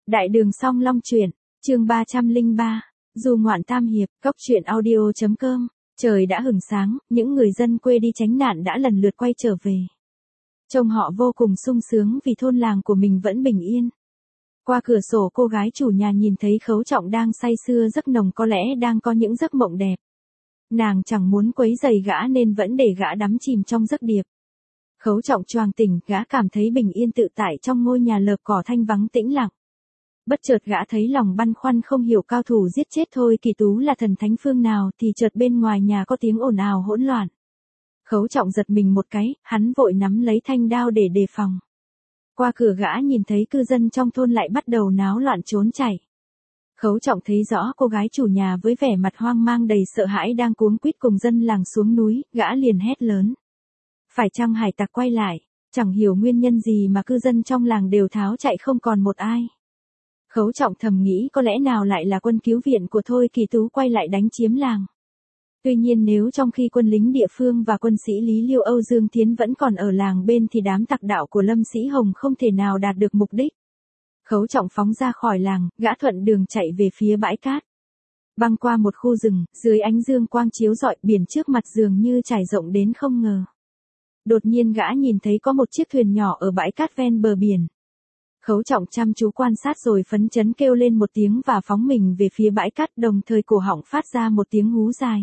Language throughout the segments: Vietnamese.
Đại đường song long truyện, chương 303, du ngoạn tam hiệp, góc truyện audio.com. Trời đã hửng sáng, những người dân quê đi tránh nạn đã lần lượt quay trở về. Trông họ vô cùng sung sướng vì thôn làng của mình vẫn bình yên. Qua cửa sổ cô gái chủ nhà nhìn thấy Khấu Trọng đang say sưa giấc nồng, có lẽ đang có những giấc mộng đẹp. Nàng chẳng muốn quấy rầy gã nên vẫn để gã đắm chìm trong giấc điệp. Khấu Trọng choàng tỉnh, gã cảm thấy bình yên tự tại trong ngôi nhà lợp cỏ thanh vắng tĩnh lặng. Bất chợt gã thấy lòng băn khoăn không hiểu cao thủ giết chết Thôi Kỳ Tú là thần thánh phương nào thì chợt bên ngoài nhà có tiếng ồn ào hỗn loạn. Khấu Trọng giật mình một cái, hắn vội nắm lấy thanh đao để đề phòng. Qua cửa gã nhìn thấy cư dân trong thôn lại bắt đầu náo loạn trốn chạy. Khấu Trọng thấy rõ cô gái chủ nhà với vẻ mặt hoang mang đầy sợ hãi đang cuống quýt cùng dân làng xuống núi, gã liền hét lớn. Phải chăng hải tặc quay lại? Chẳng hiểu nguyên nhân gì mà cư dân trong làng đều tháo chạy không còn một ai. Khấu Trọng thầm nghĩ có lẽ nào lại là quân cứu viện của Thôi Kỳ Tú quay lại đánh chiếm làng. Tuy nhiên nếu trong khi quân lính địa phương và quân sĩ Lý Liêu Âu Dương Tiến vẫn còn ở làng bên thì đám tặc đạo của Lâm Sĩ Hồng không thể nào đạt được mục đích. Khấu Trọng phóng ra khỏi làng, gã thuận đường chạy về phía bãi cát. Băng qua một khu rừng, dưới ánh dương quang chiếu rọi, biển trước mặt dường như trải rộng đến không ngờ. Đột nhiên gã nhìn thấy có một chiếc thuyền nhỏ ở bãi cát ven bờ biển. Khấu Trọng chăm chú quan sát rồi phấn chấn kêu lên một tiếng và phóng mình về phía bãi cát, đồng thời cổ họng phát ra một tiếng hú dài.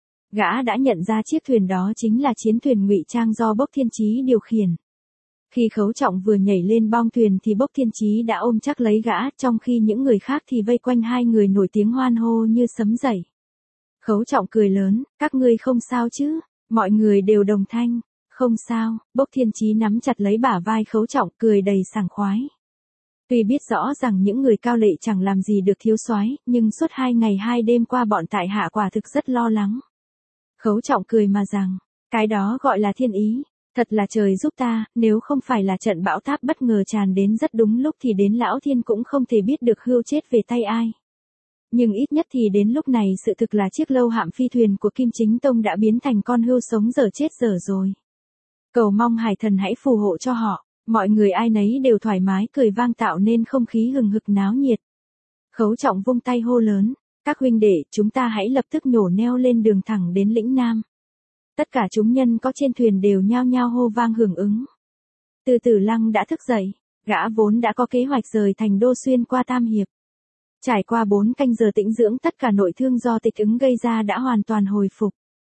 Gã đã nhận ra chiếc thuyền đó chính là chiến thuyền ngụy trang do Bốc Thiên Chí điều khiển. Khi Khấu Trọng vừa nhảy lên bong thuyền thì Bốc Thiên Chí đã ôm chắc lấy gã, trong khi những người khác thì vây quanh hai người nổi tiếng hoan hô như sấm dậy. Khấu Trọng cười lớn, các ngươi không sao chứ? Mọi người đều đồng thanh, không sao. Bốc Thiên Chí nắm chặt lấy bả vai Khấu Trọng, cười đầy sảng khoái. Tuy biết rõ rằng những người cao lệ chẳng làm gì được thiếu soái, nhưng suốt 2 ngày 2 đêm qua bọn tại hạ quả thực rất lo lắng. Khấu Trọng cười mà rằng, cái đó gọi là thiên ý, thật là trời giúp ta, nếu không phải là trận bão táp bất ngờ tràn đến rất đúng lúc thì đến lão thiên cũng không thể biết được hươu chết về tay ai. Nhưng ít nhất thì đến lúc này sự thực là chiếc lâu hạm phi thuyền của Kim Chính Tông đã biến thành con hươu sống dở chết dở rồi. Cầu mong hải thần hãy phù hộ cho họ. Mọi người ai nấy đều thoải mái cười vang tạo nên không khí hừng hực náo nhiệt. Khấu Trọng vung tay hô lớn, các huynh đệ, chúng ta hãy lập tức nhổ neo lên đường thẳng đến lĩnh Nam. Tất cả chúng nhân có trên thuyền đều nhao nhao hô vang hưởng ứng. Từ Tử Lăng đã thức dậy, gã vốn đã có kế hoạch rời thành đô xuyên qua Tam Hiệp. Trải qua 4 canh giờ tĩnh dưỡng, tất cả nội thương do Tịch Ứng gây ra đã hoàn toàn hồi phục.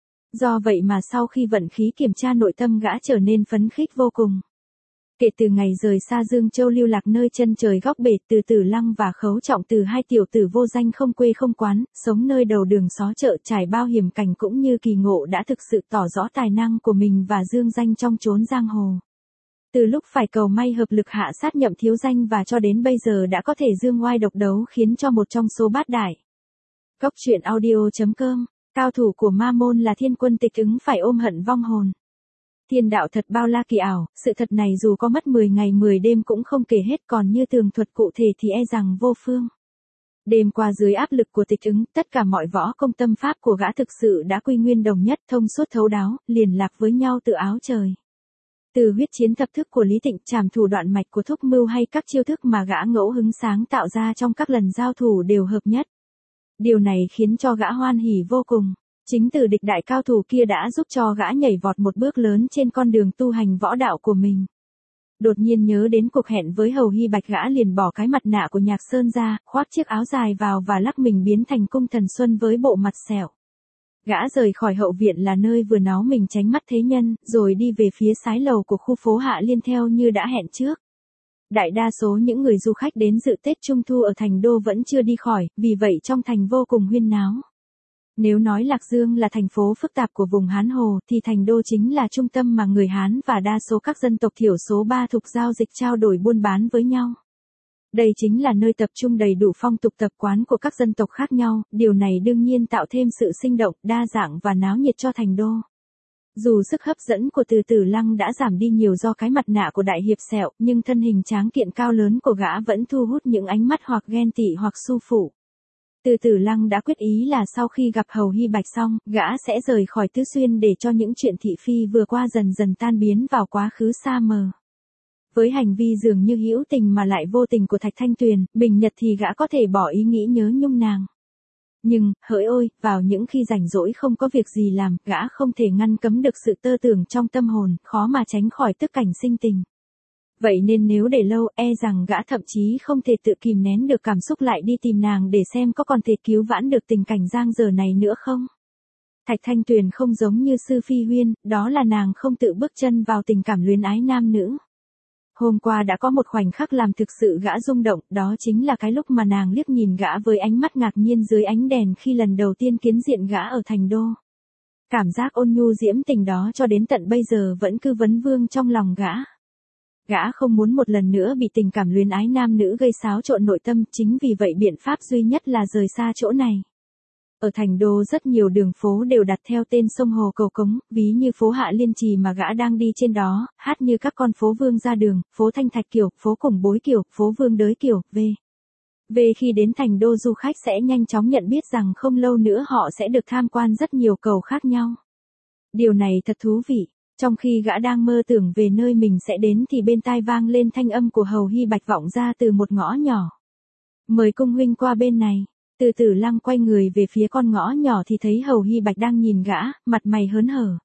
Do vậy mà sau khi vận khí kiểm tra nội tâm gã trở nên phấn khích vô cùng. Kể từ ngày rời xa Dương Châu lưu lạc nơi chân trời góc bể, Từ Tử Lăng và Khấu Trọng từ hai tiểu tử vô danh không quê không quán, sống nơi đầu đường xó chợ trải bao hiểm cảnh cũng như kỳ ngộ đã thực sự tỏ rõ tài năng của mình và dương danh trong chốn giang hồ. Từ lúc phải cầu may hợp lực hạ sát Nhậm thiếu danh và cho đến bây giờ đã có thể dương oai độc đấu khiến cho một trong số bát đại. Góc truyện audio.com, cao thủ của ma môn là Thiên Quân Tịch Ứng phải ôm hận vong hồn. Thiên đạo thật bao la kỳ ảo, sự thật này dù có mất 10 ngày 10 đêm cũng không kể hết, còn như tường thuật cụ thể thì e rằng vô phương. Đêm qua dưới áp lực của Tịch Ứng, tất cả mọi võ công tâm pháp của gã thực sự đã quy nguyên đồng nhất, thông suốt thấu đáo, liền lạc với nhau từ áo trời. Từ huyết chiến thập thức của Lý Tịnh, trảm thủ đoạn mạch của Thúc Mưu hay các chiêu thức mà gã ngẫu hứng sáng tạo ra trong các lần giao thủ đều hợp nhất. Điều này khiến cho gã hoan hỉ vô cùng. Chính từ địch đại cao thủ kia đã giúp cho gã nhảy vọt một bước lớn trên con đường tu hành võ đạo của mình. Đột nhiên nhớ đến cuộc hẹn với Hầu Hy Bạch, gã liền bỏ cái mặt nạ của Nhạc Sơn ra, khoác chiếc áo dài vào và lắc mình biến thành Cung Thần Xuân với bộ mặt sẹo. Gã rời khỏi hậu viện là nơi vừa náu mình tránh mắt thế nhân, rồi đi về phía sái lầu của khu phố Hạ Liên theo như đã hẹn trước. Đại đa số những người du khách đến dự Tết Trung Thu ở thành đô vẫn chưa đi khỏi, vì vậy trong thành vô cùng huyên náo. Nếu nói Lạc Dương là thành phố phức tạp của vùng Hán Hồ thì thành đô chính là trung tâm mà người Hán và đa số các dân tộc thiểu số ba thục giao dịch trao đổi buôn bán với nhau. Đây chính là nơi tập trung đầy đủ phong tục tập quán của các dân tộc khác nhau, điều này đương nhiên tạo thêm sự sinh động, đa dạng và náo nhiệt cho thành đô. Dù sức hấp dẫn của Từ Tử Lăng đã giảm đi nhiều do cái mặt nạ của đại hiệp sẹo, nhưng thân hình tráng kiện cao lớn của gã vẫn thu hút những ánh mắt hoặc ghen tị hoặc su phụ. Từ Tử Lăng đã quyết ý là sau khi gặp Hầu Hy Bạch xong, gã sẽ rời khỏi Tứ Xuyên để cho những chuyện thị phi vừa qua dần dần tan biến vào quá khứ xa mờ. Với hành vi dường như hữu tình mà lại vô tình của Thạch Thanh Tuyền, bình nhật thì gã có thể bỏ ý nghĩ nhớ nhung nàng. Nhưng, hỡi ôi, vào những khi rảnh rỗi không có việc gì làm, gã không thể ngăn cấm được sự tơ tưởng trong tâm hồn, khó mà tránh khỏi tức cảnh sinh tình. Vậy nên nếu để lâu, e rằng gã thậm chí không thể tự kìm nén được cảm xúc lại đi tìm nàng để xem có còn thể cứu vãn được tình cảnh giang dở này nữa không. Thạch Thanh Tuyền không giống như Sư Phi Huyên, đó là nàng không tự bước chân vào tình cảm luyến ái nam nữ. Hôm qua đã có một khoảnh khắc làm thực sự gã rung động, đó chính là cái lúc mà nàng liếc nhìn gã với ánh mắt ngạc nhiên dưới ánh đèn khi lần đầu tiên kiến diện gã ở thành đô. Cảm giác ôn nhu diễm tình đó cho đến tận bây giờ vẫn cứ vấn vương trong lòng gã. Gã không muốn một lần nữa bị tình cảm luyến ái nam nữ gây xáo trộn nội tâm, chính vì vậy biện pháp duy nhất là rời xa chỗ này. Ở thành đô rất nhiều đường phố đều đặt theo tên sông hồ cầu cống, ví như phố Hạ Liên Trì mà gã đang đi trên đó, hát như các con phố Vương ra đường, phố Thanh Thạch Kiều, phố Củng Bối Kiều, phố Vương Đới Kiều, về khi đến thành đô du khách sẽ nhanh chóng nhận biết rằng không lâu nữa họ sẽ được tham quan rất nhiều cầu khác nhau. Điều này thật thú vị. Trong khi gã đang mơ tưởng về nơi mình sẽ đến thì bên tai vang lên thanh âm của Hầu Hy Bạch vọng ra từ một ngõ nhỏ. Mời cung huynh qua bên này. Từ Tử Lăng quay người về phía con ngõ nhỏ thì thấy Hầu Hy Bạch đang nhìn gã, mặt mày hớn hở.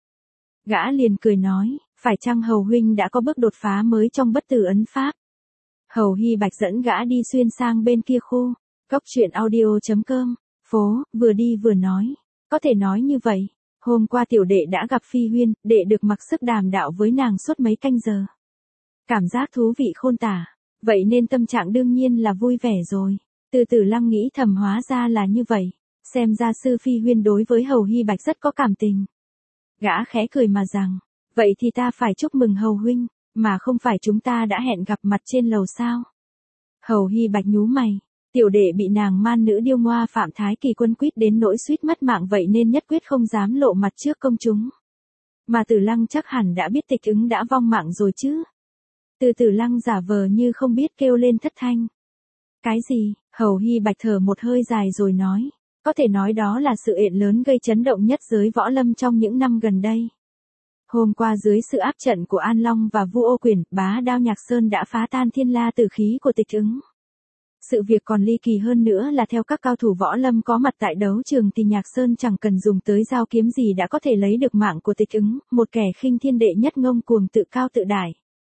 Gã liền cười nói, phải chăng Hầu huynh đã có bước đột phá mới trong bất tử ấn pháp? Hầu Hy Bạch dẫn gã đi xuyên sang bên kia khu. Cốc truyện audio.com. Phố, vừa đi vừa nói. Có thể nói như vậy. Hôm qua tiểu đệ đã gặp Phi Huyên, đệ được mặc sức đàm đạo với nàng suốt mấy canh giờ. Cảm giác thú vị khôn tả. Vậy nên tâm trạng đương nhiên là vui vẻ rồi. Từ Tử Lăng nghĩ thầm hóa ra là như vậy. Xem ra Sư Phi Huyên đối với Hầu Hy Bạch rất có cảm tình. Gã khẽ cười mà rằng, vậy thì ta phải chúc mừng Hầu huynh, mà không phải chúng ta đã hẹn gặp mặt trên lầu sao? Hầu Hy Bạch nhú mày. Tiểu đệ bị nàng man nữ điêu ngoa Phạm Thái Kỳ quân quýt đến nỗi suýt mất mạng, vậy nên nhất quyết không dám lộ mặt trước công chúng. Mà Tử Lăng chắc hẳn đã biết Tịch Ứng đã vong mạng rồi chứ. Từ Tử Lăng giả vờ như không biết kêu lên thất thanh. Cái gì? Hầu Hy Bạch thở một hơi dài rồi nói. Có thể nói đó là sự kiện lớn gây chấn động nhất giới võ lâm trong những năm gần đây. Hôm qua dưới sự áp trận của An Long và Vu Ô Quyền, bá đao Nhạc Sơn đã phá tan thiên la tử khí của Tịch Ứng. Sự việc còn ly kỳ hơn nữa là theo các cao thủ võ lâm có mặt tại đấu trường thì Nhạc Sơn chẳng cần dùng tới dao kiếm gì đã có thể lấy được mạng của Tịch Ứng, một kẻ khinh thiên đệ nhất ngông cuồng tự cao tự đại.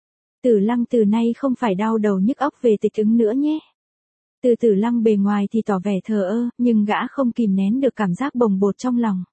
Tử Lăng từ nay không phải đau đầu nhức óc về Tịch Ứng nữa nhé. Từ Tử Lăng bề ngoài thì tỏ vẻ thờ ơ, nhưng gã không kìm nén được cảm giác bồng bột trong lòng.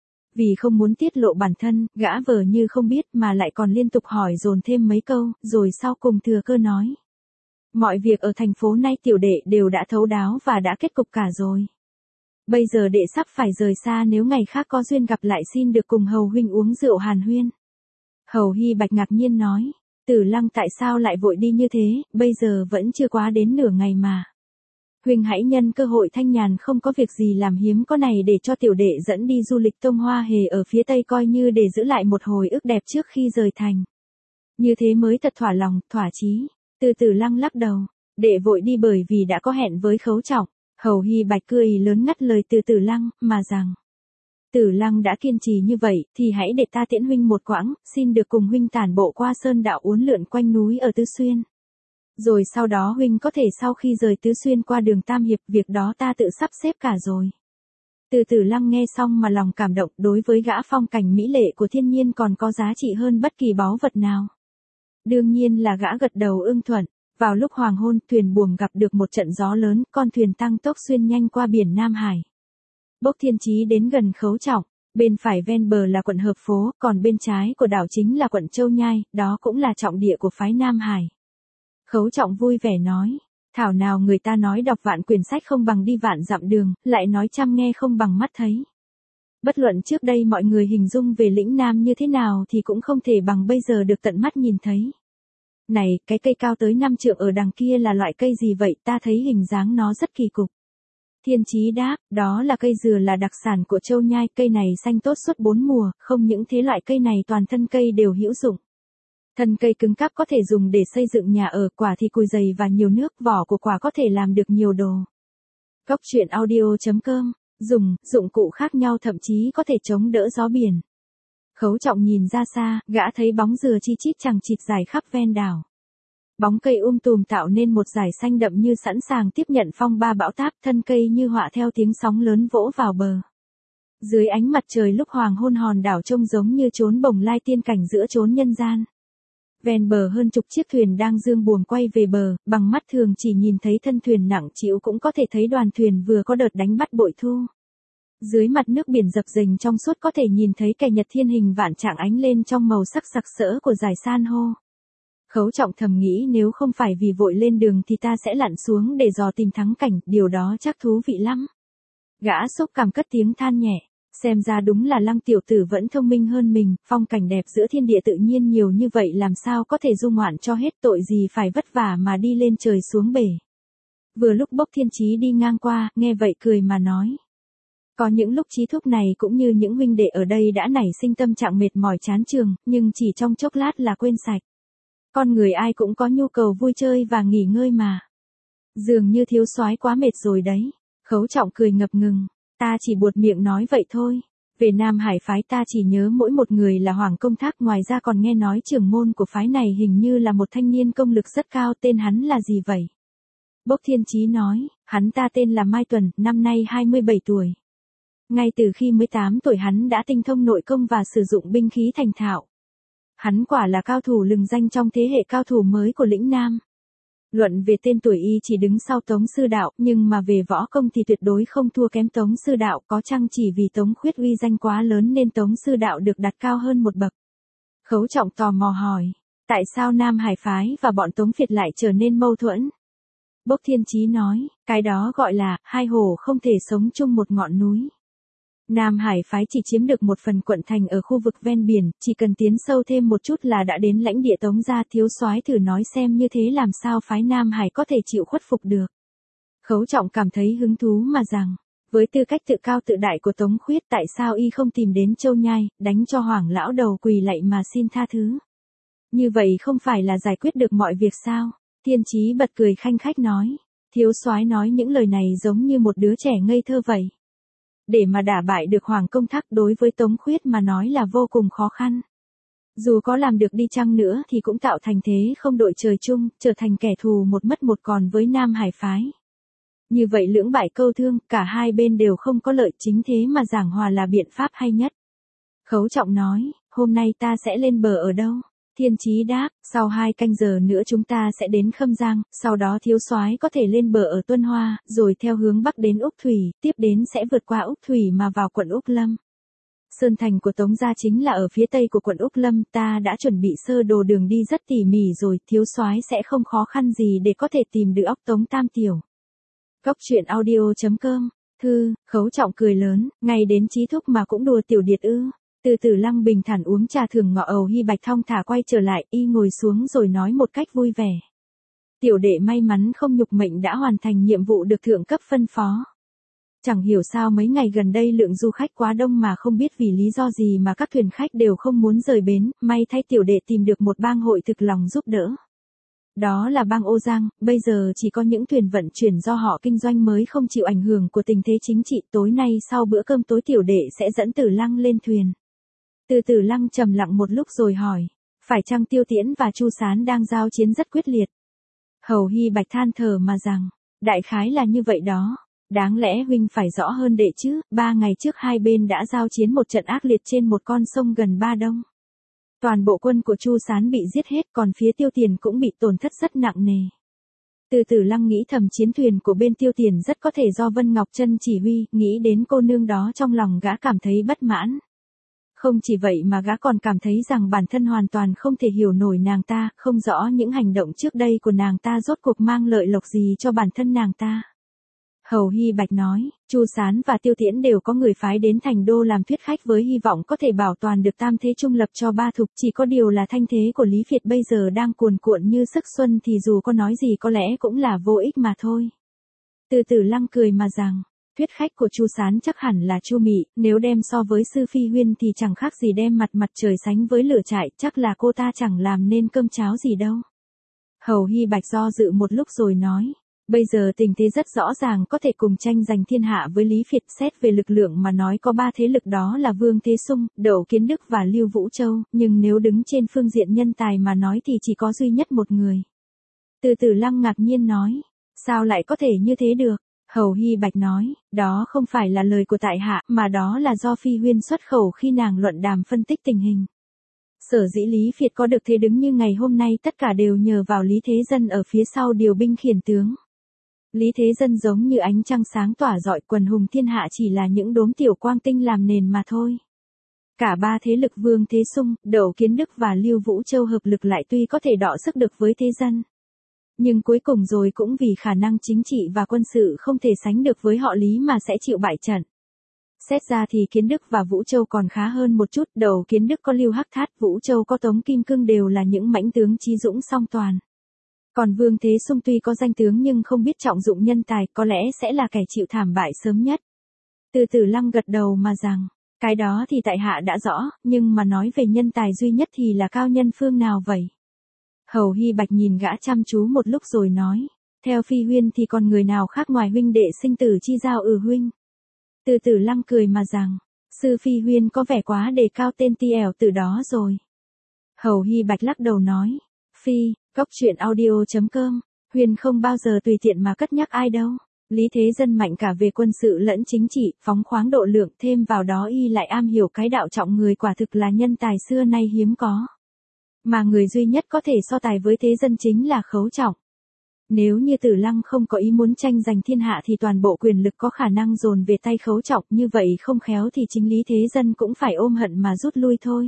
Vì không muốn tiết lộ bản thân, gã vờ như không biết mà lại còn liên tục hỏi dồn thêm mấy câu, rồi sau cùng thừa cơ nói. Mọi việc ở thành phố nay tiểu đệ đều đã thấu đáo và đã kết cục cả rồi. Bây giờ đệ sắp phải rời xa, nếu ngày khác có duyên gặp lại xin được cùng Hầu huynh uống rượu hàn huyên. Hầu Hy Bạch ngạc nhiên nói, Tử Lăng tại sao lại vội đi như thế, bây giờ vẫn chưa quá đến nửa ngày mà. Huynh hãy nhân cơ hội thanh nhàn không có việc gì làm hiếm có này để cho tiểu đệ dẫn đi du lịch Tông Hoa Hề ở phía Tây, coi như để giữ lại một hồi ức đẹp trước khi rời thành. Như thế mới thật thỏa lòng, thỏa chí. Từ Tử Lăng lắc đầu, đệ vội đi bởi vì đã có hẹn với Khấu Trọng. Hầu Hy Bạch cười lớn ngắt lời Từ Tử Lăng, mà rằng. Tử Lăng đã kiên trì như vậy, thì hãy để ta tiễn huynh một quãng, xin được cùng huynh tản bộ qua sơn đạo uốn lượn quanh núi ở Tứ Xuyên. Rồi sau đó huynh có thể sau khi rời Tứ Xuyên qua đường Tam Hiệp, việc đó ta tự sắp xếp cả rồi. Từ Tử Lăng nghe xong mà lòng cảm động, đối với gã phong cảnh mỹ lệ của thiên nhiên còn có giá trị hơn bất kỳ báu vật nào. Đương nhiên là gã gật đầu ưng thuận. Vào lúc hoàng hôn, thuyền buồm gặp được một trận gió lớn, con thuyền tăng tốc xuyên nhanh qua biển Nam Hải. Bốc Thiên Chí đến gần Khấu Trọng, bên phải ven bờ là quận Hợp Phố, còn bên trái của đảo chính là quận Châu Nhai, đó cũng là trọng địa của phái Nam Hải. Khấu Trọng vui vẻ nói, thảo nào người ta nói đọc vạn quyển sách không bằng đi vạn dặm đường, lại nói chăm nghe không bằng mắt thấy. Bất luận trước đây mọi người hình dung về lĩnh Nam như thế nào thì cũng không thể bằng bây giờ được tận mắt nhìn thấy. Này, cái cây cao tới 5 trượng ở đằng kia là loại cây gì vậy, ta thấy hình dáng nó rất kỳ cục. Thiên Chí đáp, đó là cây dừa, là đặc sản của Châu Nhai, cây này xanh tốt suốt 4 mùa, không những thế loại cây này toàn thân cây đều hữu dụng. Thân cây cứng cáp có thể dùng để xây dựng nhà ở, quả thì cùi dày và nhiều nước, vỏ của quả có thể làm được nhiều đồ. Cốc truyện audio.com, dụng cụ khác nhau thậm chí có thể chống đỡ gió biển. Khấu Trọng nhìn ra xa, gã thấy bóng dừa chi chít chằng chịt dài khắp ven đảo. Bóng cây tùm tạo nên một dải xanh đậm như sẵn sàng tiếp nhận phong ba bão táp, thân cây như họa theo tiếng sóng lớn vỗ vào bờ. Dưới ánh mặt trời lúc hoàng hôn hòn đảo trông giống như chốn bồng lai tiên cảnh giữa chốn nhân gian. Ven bờ hơn chục chiếc thuyền đang dương buồm quay về bờ, bằng mắt thường chỉ nhìn thấy thân thuyền nặng trĩu cũng có thể thấy đoàn thuyền vừa có đợt đánh bắt bội thu. Dưới mặt nước biển dập dềnh trong suốt có thể nhìn thấy kẻ nhật thiên hình vạn trạng ánh lên trong màu sắc sặc sỡ của dải san hô. Khấu Trọng thầm nghĩ nếu không phải vì vội lên đường thì ta sẽ lặn xuống để dò tìm thắng cảnh, điều đó chắc thú vị lắm. Gã xúc cảm cất tiếng than nhẹ, xem ra đúng là Lăng tiểu tử vẫn thông minh hơn mình, phong cảnh đẹp giữa thiên địa tự nhiên nhiều như vậy làm sao có thể du ngoạn cho hết, tội gì phải vất vả mà đi lên trời xuống bể. Vừa lúc Bốc Thiên Chí đi ngang qua, nghe vậy cười mà nói. Có những lúc Chí thúc này cũng như những huynh đệ ở đây đã nảy sinh tâm trạng mệt mỏi chán trường, nhưng chỉ trong chốc lát là quên sạch. Con người ai cũng có nhu cầu vui chơi và nghỉ ngơi mà. Dường như thiếu soái quá mệt rồi đấy. Khấu Trọng cười ngập ngừng. Ta chỉ buột miệng nói vậy thôi. Về Nam Hải phái ta chỉ nhớ mỗi một người là Hoàng Công Thác, ngoài ra còn nghe nói trưởng môn của phái này hình như là một thanh niên công lực rất cao, tên hắn là gì vậy? Bốc Thiên Chí nói, hắn ta tên là Mai Tuần, năm nay 27 tuổi. Ngay từ khi mới 8 tuổi hắn đã tinh thông nội công và sử dụng binh khí thành thạo. Hắn quả là cao thủ lừng danh trong thế hệ cao thủ mới của lĩnh Nam. Luận về tên tuổi y chỉ đứng sau Tống Sư Đạo, nhưng mà về võ công thì tuyệt đối không thua kém Tống Sư Đạo, có chăng chỉ vì Tống Khuyết uy danh quá lớn nên Tống Sư Đạo được đặt cao hơn một bậc. Khấu Trọng tò mò hỏi, tại sao Nam Hải phái và bọn Tống Việt lại trở nên mâu thuẫn? Bốc Thiên Chí nói, cái đó gọi là, hai hồ không thể sống chung một ngọn núi. Nam Hải phái chỉ chiếm được một phần quận thành ở khu vực ven biển, chỉ cần tiến sâu thêm một chút là đã đến lãnh địa Tống gia, thiếu soái thử nói xem như thế làm sao phái Nam Hải có thể chịu khuất phục được. Khấu Trọng cảm thấy hứng thú mà rằng, với tư cách tự cao tự đại của Tống Khuyết tại sao y không tìm đến Châu Nhai, đánh cho Hoàng lão đầu quỳ lạy mà xin tha thứ. Như vậy không phải là giải quyết được mọi việc sao? Thiên Chí bật cười khanh khách nói, thiếu soái nói những lời này giống như một đứa trẻ ngây thơ vậy. Để mà đả bại được Hoàng Công Thác đối với Tống Khuyết mà nói là vô cùng khó khăn. Dù có làm được đi chăng nữa thì cũng tạo thành thế không đội trời chung, trở thành kẻ thù một mất một còn với Nam Hải phái. Như vậy lưỡng bại câu thương, cả hai bên đều không có lợi, chính thế mà giảng hòa là biện pháp hay nhất. Khấu Trọng nói, hôm nay ta sẽ lên bờ ở đâu? Thiên Chí đáp, sau 2 canh giờ nữa chúng ta sẽ đến Khâm Giang, sau đó thiếu soái có thể lên bờ ở Tuân Hoa, rồi theo hướng bắc đến Úc Thủy, tiếp đến sẽ vượt qua Úc Thủy mà vào quận Úc Lâm. Sơn thành của Tống gia chính là ở phía tây của quận Úc Lâm, ta đã chuẩn bị sơ đồ đường đi rất tỉ mỉ rồi, thiếu soái sẽ không khó khăn gì để có thể tìm được óc Tống Tam Tiểu. Góc truyện audio.com, thư, Khấu Trọng cười lớn, ngay đến Chí thúc mà cũng đùa tiểu điệt ư. Từ Từ Lăng bình thản uống trà thường ngọ, Ầu Hy Bạch thong thả quay trở lại, y ngồi xuống rồi nói một cách vui vẻ. Tiểu đệ may mắn không nhục mệnh đã hoàn thành nhiệm vụ được thượng cấp phân phó. Chẳng hiểu sao mấy ngày gần đây lượng du khách quá đông mà không biết vì lý do gì mà các thuyền khách đều không muốn rời bến, may thay tiểu đệ tìm được một bang hội thực lòng giúp đỡ. Đó là bang Ô Giang, bây giờ chỉ có những thuyền vận chuyển do họ kinh doanh mới không chịu ảnh hưởng của tình thế chính trị. Tối nay sau bữa cơm tối tiểu đệ sẽ dẫn Tử Lăng lên thuyền. Từ Lăng trầm lặng một lúc rồi hỏi, phải chăng Tiêu Tiễn và Chu Sán đang giao chiến rất quyết liệt? Hầu Hy Bạch than thở mà rằng, đại khái là như vậy đó. Đáng lẽ huynh phải rõ hơn đệ chứ, 3 ngày trước hai bên đã giao chiến một trận ác liệt trên một con sông gần Ba Đông. Toàn bộ quân của Chu Sán bị giết hết, còn phía Tiêu Tiền cũng bị tổn thất rất nặng nề. Từ Lăng nghĩ thầm chiến thuyền của bên Tiêu Tiền rất có thể do Vân Ngọc Trân chỉ huy, nghĩ đến cô nương đó trong lòng gã cảm thấy bất mãn. Không chỉ vậy mà gã còn cảm thấy rằng bản thân hoàn toàn không thể hiểu nổi nàng ta, không rõ những hành động trước đây của nàng ta rốt cuộc mang lợi lộc gì cho bản thân nàng ta. Hầu Hy Bạch nói, Chu Sán và Tiêu Tiễn đều có người phái đến thành đô làm thuyết khách với hy vọng có thể bảo toàn được tam thế trung lập cho ba thục, chỉ có điều là thanh thế của Lý Việt bây giờ đang cuồn cuộn như sức xuân thì dù có nói gì có lẽ cũng là vô ích mà thôi. Từ Lăng cười mà rằng, thuyết khách của Chu Sán chắc hẳn là Chu Mị, nếu đem so với Sư Phi Huyên thì chẳng khác gì đem mặt trời sánh với lửa trại, chắc là cô ta chẳng làm nên cơm cháo gì đâu. Hầu Hy Bạch do dự một lúc rồi nói, bây giờ tình thế rất rõ ràng có thể cùng tranh giành thiên hạ với Lý Việt, xét về lực lượng mà nói có 3 thế lực đó là Vương Thế Sung, Đậu Kiến Đức và Lưu Vũ Châu, nhưng nếu đứng trên phương diện nhân tài mà nói thì chỉ có duy nhất một người. Từ Tử Lăng ngạc nhiên nói. Sao lại có thể như thế được? Hầu Hy Bạch nói, đó không phải là lời của tại hạ, mà đó là do Phi Huyên xuất khẩu khi nàng luận đàm phân tích tình hình. Sở dĩ Lý Việt có được thế đứng như ngày hôm nay tất cả đều nhờ vào Lý Thế Dân ở phía sau điều binh khiển tướng. Lý Thế Dân giống như ánh trăng sáng tỏa rọi, quần hùng thiên hạ chỉ là những đốm tiểu quang tinh làm nền mà thôi. Cả ba thế lực Vương Thế Sung, Đậu Kiến Đức và Lưu Vũ Châu hợp lực lại tuy có thể đọ sức được với thế dân. Nhưng cuối cùng rồi cũng vì khả năng chính trị và quân sự không thể sánh được với họ Lý mà sẽ chịu bại trận. Xét ra thì Kiến Đức và Vũ Châu còn khá hơn một chút, Đầu Kiến Đức có Lưu Hắc Thát, Vũ Châu có Tống Kim Cương đều là những mãnh tướng chí dũng song toàn. Còn Vương Thế Sung tuy có danh tướng nhưng không biết trọng dụng nhân tài, có lẽ sẽ là kẻ chịu thảm bại sớm nhất. Từ Tử Lăng gật đầu mà rằng, cái đó thì tại hạ đã rõ, nhưng mà nói về nhân tài duy nhất thì là cao nhân phương nào vậy? Hầu Hy Bạch nhìn gã chăm chú một lúc rồi nói, theo Phi Huyên thì còn người nào khác ngoài huynh đệ sinh tử chi giao huynh. Từ Tử Lăng cười mà rằng, sư Phi Huyên có vẻ quá đề cao tên ti ẻo từ đó rồi. Hầu Hy Bạch lắc đầu nói, Phi, Cốc Truyện Audio.com, Huyên không bao giờ tùy tiện mà cất nhắc ai đâu. Lý Thế Dân mạnh cả về quân sự lẫn chính trị, phóng khoáng độ lượng, thêm vào đó y lại am hiểu cái đạo trọng người, quả thực là nhân tài xưa nay hiếm có. Mà người duy nhất có thể so tài với Thế Dân chính là Khấu Trọng. Nếu như Tử Lăng không có ý muốn tranh giành thiên hạ thì toàn bộ quyền lực có khả năng dồn về tay Khấu Trọng, như vậy không khéo thì chính Lý Thế Dân cũng phải ôm hận mà rút lui thôi.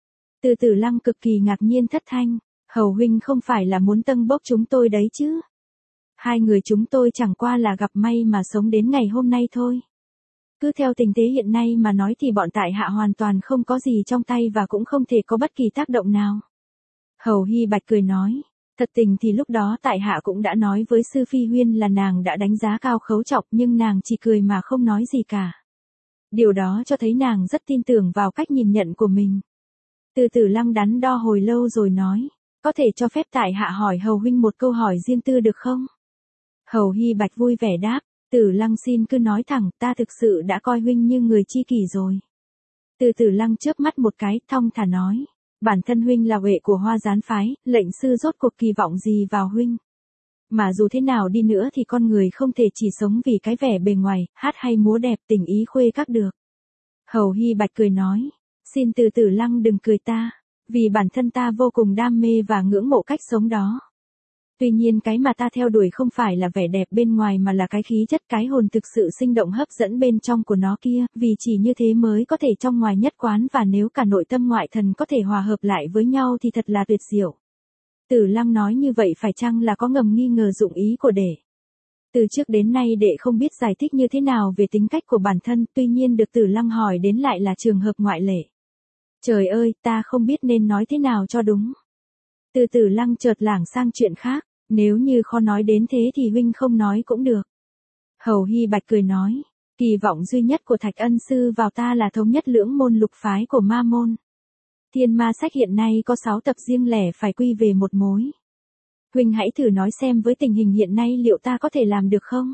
Từ Tử Lăng cực kỳ ngạc nhiên thất thanh, Hầu huynh không phải là muốn tâng bốc chúng tôi đấy chứ? Hai người chúng tôi chẳng qua là gặp may mà sống đến ngày hôm nay thôi. Cứ theo tình thế hiện nay mà nói thì bọn tại hạ hoàn toàn không có gì trong tay và cũng không thể có bất kỳ tác động nào. Hầu Hy Bạch cười nói, thật tình thì lúc đó tại hạ cũng đã nói với sư Phi Huyên là nàng đã đánh giá cao Khấu Trọng, nhưng nàng chỉ cười mà không nói gì cả. Điều đó cho thấy nàng rất tin tưởng vào cách nhìn nhận của mình. Từ Tử Lăng đắn đo hồi lâu rồi nói, có thể cho phép tại hạ hỏi Hầu huynh một câu hỏi riêng tư được không? Hầu Hy Bạch vui vẻ đáp, Tử Lăng xin cứ nói thẳng, ta thực sự đã coi huynh như người tri kỷ rồi. Từ Tử Lăng chớp mắt một cái, thong thả nói, bản thân huynh là huệ của Hoa Gián phái, lệnh sư rốt cuộc kỳ vọng gì vào huynh? Mà dù thế nào đi nữa thì con người không thể chỉ sống vì cái vẻ bề ngoài, hát hay múa đẹp, tình ý khuê các được. Hầu Hy Bạch cười nói, xin Từ Tử Lăng đừng cười ta, vì bản thân ta vô cùng đam mê và ngưỡng mộ cách sống đó. Tuy nhiên cái mà ta theo đuổi không phải là vẻ đẹp bên ngoài mà là cái khí chất, cái hồn thực sự sinh động hấp dẫn bên trong của nó kia, vì chỉ như thế mới có thể trong ngoài nhất quán, và nếu cả nội tâm ngoại thần có thể hòa hợp lại với nhau thì thật là tuyệt diệu. Tử Lăng nói như vậy phải chăng là có ngầm nghi ngờ dụng ý của đệ? Từ trước đến nay đệ không biết giải thích như thế nào về tính cách của bản thân, tuy nhiên được Tử Lăng hỏi đến lại là trường hợp ngoại lệ. Trời ơi, ta không biết nên nói thế nào cho đúng. Từ Tử Lăng chợt lảng sang chuyện khác, nếu như khó nói đến thế thì huynh không nói cũng được. Hầu Hy Bạch cười nói, kỳ vọng duy nhất của Thạch Ân sư vào ta là thống nhất lưỡng môn lục phái của ma môn. Thiên Ma Sách hiện nay có 6 tập riêng lẻ phải quy về một mối. Huynh hãy thử nói xem với tình hình hiện nay liệu ta có thể làm được không?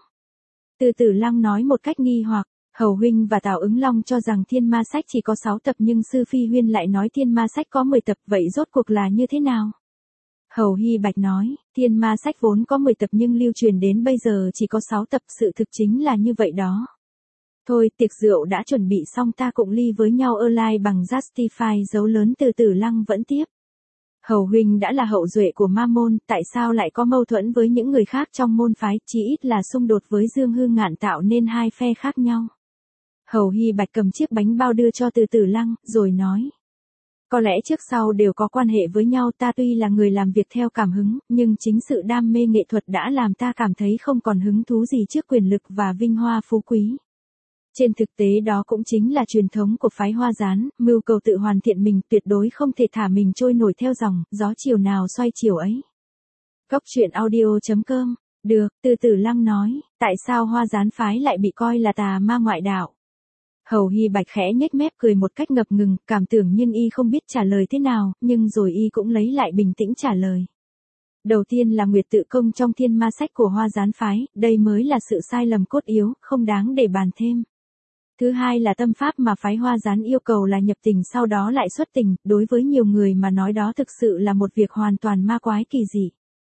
Từ Tử Lăng nói một cách nghi hoặc, Hầu huynh và Tào Ứng Long cho rằng Thiên Ma Sách chỉ có 6 tập nhưng sư Phi Huyên lại nói Thiên Ma Sách có 10 tập, vậy rốt cuộc là như thế nào? Hầu Hy Bạch nói, Thiên Ma Sách vốn có 10 tập nhưng lưu truyền đến bây giờ chỉ có 6 tập, sự thực chính là như vậy đó. Thôi, tiệc rượu đã chuẩn bị xong, ta cũng ly với nhau online bằng Justify dấu lớn. Từ Tử Lăng vẫn tiếp. Hầu huynh đã là hậu duệ của ma môn, tại sao lại có mâu thuẫn với những người khác trong môn phái, chí ít là xung đột với Dương Hư Ngạn tạo nên hai phe khác nhau. Hầu Hy Bạch cầm chiếc bánh bao đưa cho Từ Tử Lăng, rồi nói. Có lẽ trước sau đều có quan hệ với nhau, ta tuy là người làm việc theo cảm hứng, nhưng chính sự đam mê nghệ thuật đã làm ta cảm thấy không còn hứng thú gì trước quyền lực và vinh hoa phú quý. Trên thực tế đó cũng chính là truyền thống của phái Hoa Gián, mưu cầu tự hoàn thiện mình, tuyệt đối không thể thả mình trôi nổi theo dòng, gió chiều nào xoay chiều ấy. Cốc Truyện Audio.com, được, Từ Tử Lăng nói, tại sao Hoa Gián phái lại bị coi là tà ma ngoại đạo? Hầu Hy Bạch khẽ nhếch mép cười một cách ngập ngừng, cảm tưởng nhưng y không biết trả lời thế nào, nhưng rồi y cũng lấy lại bình tĩnh trả lời. Đầu tiên là Nguyệt Tự Công trong Thiên Ma Sách của Hoa Gián phái, đây mới là sự sai lầm cốt yếu, không đáng để bàn thêm. Thứ hai là tâm pháp mà phái Hoa Gián yêu cầu là nhập tình sau đó lại xuất tình, đối với nhiều người mà nói đó thực sự là một việc hoàn toàn ma quái kỳ dị.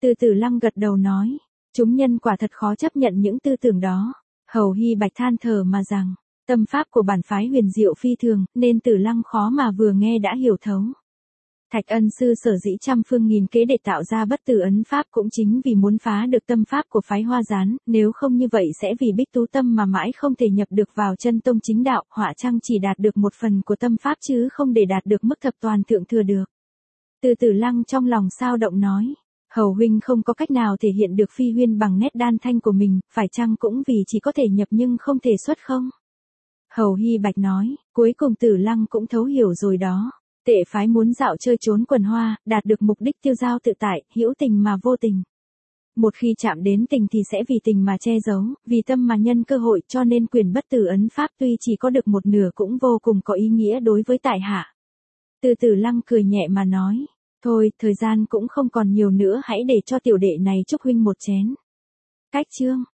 Từ Tử Lăng gật đầu nói, chúng nhân quả thật khó chấp nhận những tư tưởng đó. Hầu Hy Bạch than thở mà rằng, tâm pháp của bản phái huyền diệu phi thường, nên Tử Lăng khó mà vừa nghe đã hiểu thấu. Thạch Ân sư sở dĩ trăm phương nghìn kế để tạo ra bất tử ấn pháp cũng chính vì muốn phá được tâm pháp của phái Hoa Gián, nếu không như vậy sẽ vì Bích Tú Tâm mà mãi không thể nhập được vào chân tông chính đạo, họa chăng chỉ đạt được một phần của tâm pháp chứ không để đạt được mức thập toàn thượng thừa được. Từ Tử Lăng trong lòng sao động nói, Hầu huynh không có cách nào thể hiện được phi huyên bằng nét đan thanh của mình, phải chăng cũng vì chỉ có thể nhập nhưng không thể xuất không? Hầu Hy Bạch nói, cuối cùng Tử Lăng cũng thấu hiểu rồi đó. Tệ phái muốn dạo chơi trốn quần hoa, đạt được mục đích tiêu dao tự tại, hữu tình mà vô tình. Một khi chạm đến tình thì sẽ vì tình mà che giấu, vì tâm mà nhân cơ hội, cho nên quyền bất tử ấn pháp tuy chỉ có được một nửa cũng vô cùng có ý nghĩa đối với tại hạ. Từ Tử Lăng cười nhẹ mà nói, thôi, thời gian cũng không còn nhiều nữa, hãy để cho tiểu đệ này chúc huynh một chén. Cách chương